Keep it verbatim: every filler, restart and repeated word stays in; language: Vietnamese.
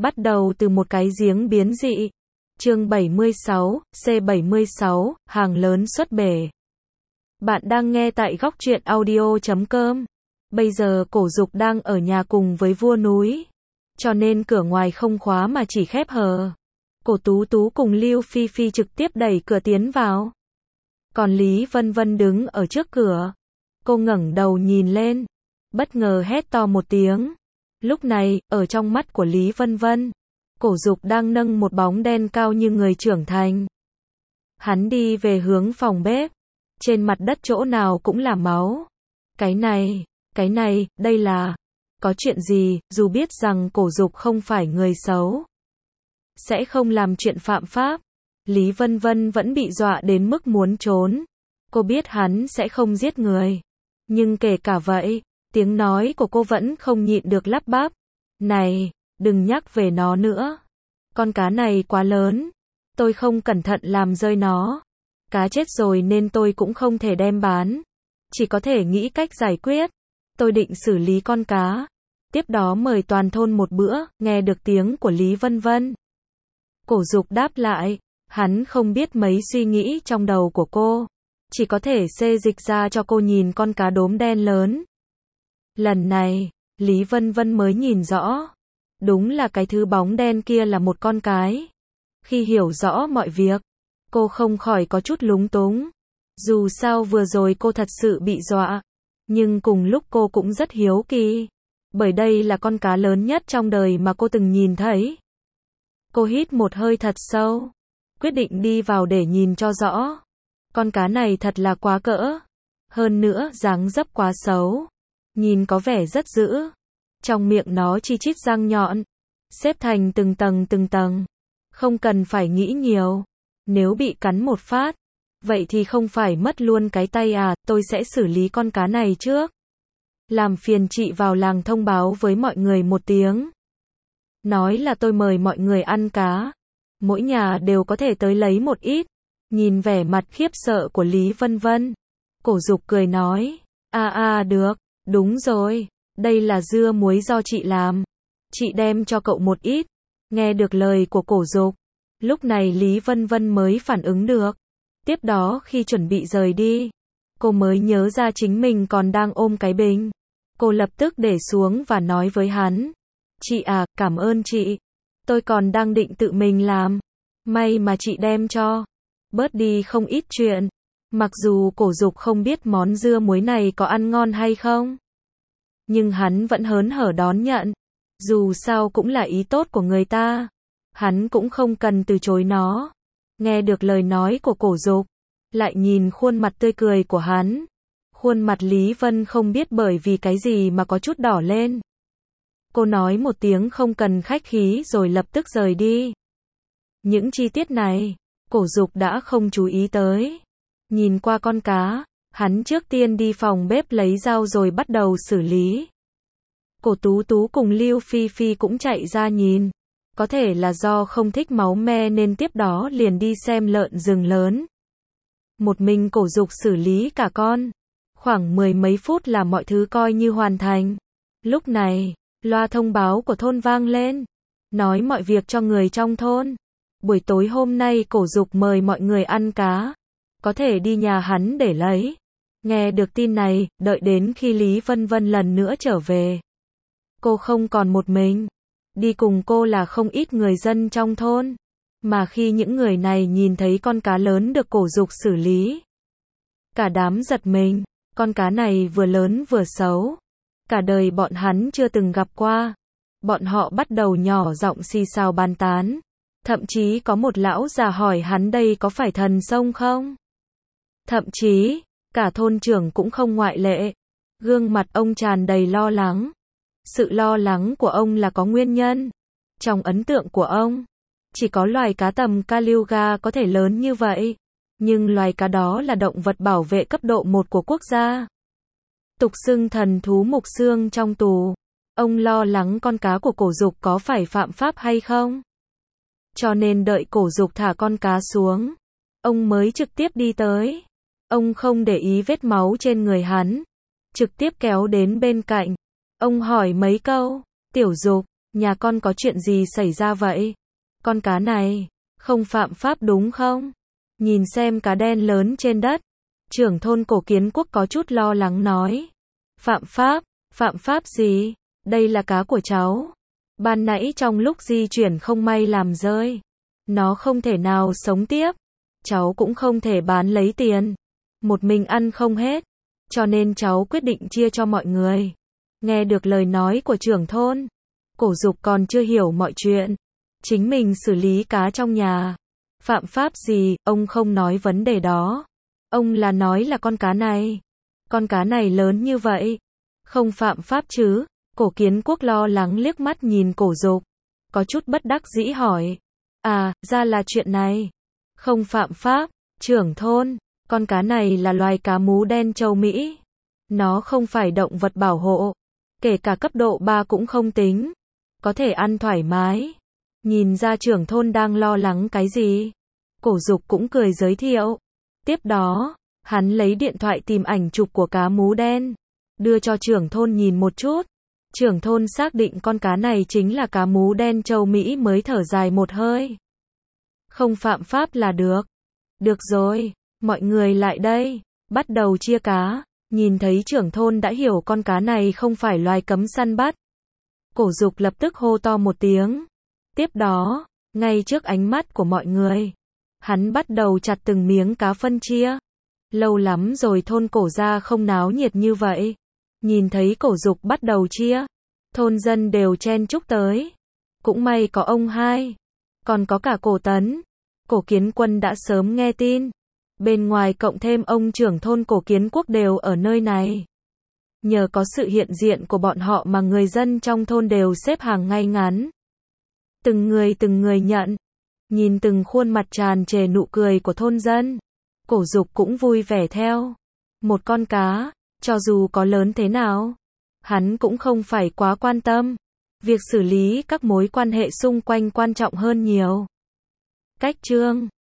Bắt đầu từ một cái giếng biến dị. Chương bảy mươi sáu, C bảy mươi sáu, hàng lớn xuất bể. Bạn đang nghe tại góc truyện audio chấm com. Bây giờ Cổ Dục đang ở nhà cùng với vua núi, cho nên cửa ngoài không khóa mà chỉ khép hờ. Cổ Tú Tú cùng Lưu Phi Phi trực tiếp đẩy cửa tiến vào. Còn Lý Vân Vân đứng ở trước cửa. Cô ngẩng đầu nhìn lên, bất ngờ hét to một tiếng. Lúc này, ở trong mắt của Lý Vân Vân, Cổ Dục đang nâng một bóng đen cao như người trưởng thành. Hắn đi về hướng phòng bếp. Trên mặt đất chỗ nào cũng là máu. Cái này, cái này, đây là... Có chuyện gì, dù biết rằng Cổ Dục không phải người xấu, sẽ không làm chuyện phạm pháp. Lý Vân Vân vẫn bị dọa đến mức muốn trốn. Cô biết hắn sẽ không giết người. Nhưng kể cả vậy, tiếng nói của cô vẫn không nhịn được lắp bắp. Này, đừng nhắc về nó nữa. Con cá này quá lớn. Tôi không cẩn thận làm rơi nó. Cá chết rồi nên tôi cũng không thể đem bán. Chỉ có thể nghĩ cách giải quyết. Tôi định xử lý con cá. Tiếp đó mời toàn thôn một bữa, nghe được tiếng của Lý Vân Vân. Cổ Dục đáp lại. Hắn không biết mấy suy nghĩ trong đầu của cô. Chỉ có thể xê dịch ra cho cô nhìn con cá đốm đen lớn. Lần này, Lý Vân Vân mới nhìn rõ. Đúng là cái thứ bóng đen kia là một con cái. Khi hiểu rõ mọi việc, cô không khỏi có chút lúng túng. Dù sao vừa rồi cô thật sự bị dọa. Nhưng cùng lúc cô cũng rất hiếu kỳ. Bởi đây là con cá lớn nhất trong đời mà cô từng nhìn thấy. Cô hít một hơi thật sâu. Quyết định đi vào để nhìn cho rõ. Con cá này thật là quá cỡ. Hơn nữa, dáng dấp quá xấu. Nhìn có vẻ rất dữ. Trong miệng nó chi chít răng nhọn. Xếp thành từng tầng từng tầng. Không cần phải nghĩ nhiều. Nếu bị cắn một phát, vậy thì không phải mất luôn cái tay à, tôi sẽ xử lý con cá này trước. Làm phiền chị vào làng thông báo với mọi người một tiếng. Nói là tôi mời mọi người ăn cá. Mỗi nhà đều có thể tới lấy một ít. Nhìn vẻ mặt khiếp sợ của Lý Vân Vân, Cổ Dục cười nói, a a à, được, đúng rồi, đây là dưa muối do chị làm. Chị đem cho cậu một ít. Nghe được lời của Cổ Dục, lúc này Lý Vân Vân mới phản ứng được. Tiếp đó khi chuẩn bị rời đi, cô mới nhớ ra chính mình còn đang ôm cái bình. Cô lập tức để xuống và nói với hắn, chị à, cảm ơn chị. Tôi còn đang định tự mình làm. May mà chị đem cho. Bớt đi không ít chuyện. Mặc dù Cổ Dục không biết món dưa muối này có ăn ngon hay không, nhưng hắn vẫn hớn hở đón nhận. Dù sao cũng là ý tốt của người ta. Hắn cũng không cần từ chối nó. Nghe được lời nói của Cổ Dục, lại nhìn khuôn mặt tươi cười của hắn. Khuôn mặt Lý Vân không biết bởi vì cái gì mà có chút đỏ lên. Cô nói một tiếng không cần khách khí rồi lập tức rời đi. Những chi tiết này, Cổ Dục đã không chú ý tới. Nhìn qua con cá, hắn trước tiên đi phòng bếp lấy dao rồi bắt đầu xử lý. Cổ Tú Tú cùng Lưu Phi Phi cũng chạy ra nhìn. Có thể là do không thích máu me nên tiếp đó liền đi xem lợn rừng lớn. Một mình Cổ Dục xử lý cả con. Khoảng mười mấy phút là mọi thứ coi như hoàn thành. Lúc này, loa thông báo của thôn vang lên. Nói mọi việc cho người trong thôn. Buổi tối hôm nay Cổ Dục mời mọi người ăn cá. Có thể đi nhà hắn để lấy. Nghe được tin này, đợi đến khi Lý Vân Vân lần nữa trở về. Cô không còn một mình. Đi cùng cô là không ít người dân trong thôn. Mà khi những người này nhìn thấy con cá lớn được Cổ Dục xử lý, cả đám giật mình. Con cá này vừa lớn vừa xấu. Cả đời bọn hắn chưa từng gặp qua. Bọn họ bắt đầu nhỏ giọng xì xào bàn tán. Thậm chí có một lão già hỏi hắn đây có phải thần sông không? Thậm chí, cả thôn trưởng cũng không ngoại lệ. Gương mặt ông tràn đầy lo lắng. Sự lo lắng của ông là có nguyên nhân. Trong ấn tượng của ông, chỉ có loài cá tầm Kaluga có thể lớn như vậy. Nhưng loài cá đó là động vật bảo vệ cấp độ một của quốc gia. Tục xưng thần thú mục xương trong tù. Ông lo lắng con cá của Cổ Dục có phải phạm pháp hay không. Cho nên đợi Cổ Dục thả con cá xuống, ông mới trực tiếp đi tới. Ông không để ý vết máu trên người hắn. Trực tiếp kéo đến bên cạnh. Ông hỏi mấy câu. Tiểu Dục, Nhà con có chuyện gì xảy ra vậy? Con cá này, không phạm pháp đúng không? Nhìn xem cá đen lớn trên đất. Trưởng thôn Cổ Kiến Quốc có chút lo lắng nói. Phạm pháp? Phạm pháp gì? Đây là cá của cháu. Ban nãy trong lúc di chuyển không may làm rơi. Nó không thể nào sống tiếp. Cháu cũng không thể bán lấy tiền. Một mình ăn không hết. Cho nên cháu quyết định chia cho mọi người. Nghe được lời nói của trưởng thôn, Cổ Dục còn chưa hiểu mọi chuyện. Chính mình xử lý cá trong nhà. Phạm pháp gì, ông không nói vấn đề đó. Ông là nói là con cá này. Con cá này lớn như vậy. Không phạm pháp chứ? Cổ Kiến Quốc lo lắng liếc mắt nhìn Cổ Dục. Có chút bất đắc dĩ hỏi. À, ra là chuyện này. Không phạm pháp, trưởng thôn. Con cá này là loài cá mú đen châu Mỹ. Nó không phải động vật bảo hộ. Kể cả cấp độ ba cũng không tính. Có thể ăn thoải mái. Nhìn ra trưởng thôn đang lo lắng cái gì. Cổ Dục cũng cười giới thiệu. Tiếp đó, hắn lấy điện thoại tìm ảnh chụp của cá mú đen. Đưa cho trưởng thôn nhìn một chút. Trưởng thôn xác định con cá này chính là cá mú đen châu Mỹ mới thở dài một hơi. Không phạm pháp là được. Được rồi, mọi người lại đây. Bắt đầu chia cá. Nhìn thấy trưởng thôn đã hiểu con cá này không phải loài cấm săn bắt. Cổ Dục lập tức hô to một tiếng. Tiếp đó, ngay trước ánh mắt của mọi người, hắn bắt đầu chặt từng miếng cá phân chia. Lâu lắm rồi thôn Cổ gia không náo nhiệt như vậy. Nhìn thấy Cổ Dục bắt đầu chia, thôn dân đều chen chúc tới. Cũng may có ông hai, còn có cả Cổ Tấn. Cổ Kiến Quân đã sớm nghe tin. Bên ngoài cộng thêm ông trưởng thôn Cổ Kiến Quốc đều ở nơi này. Nhờ có sự hiện diện của bọn họ mà người dân trong thôn đều xếp hàng ngay ngắn. Từng người từng người nhận. Nhìn từng khuôn mặt tràn trề nụ cười của thôn dân. Cổ Dục cũng vui vẻ theo. Một con cá, cho dù có lớn thế nào, hắn cũng không phải quá quan tâm. Việc xử lý các mối quan hệ xung quanh quan trọng hơn nhiều. Cách chương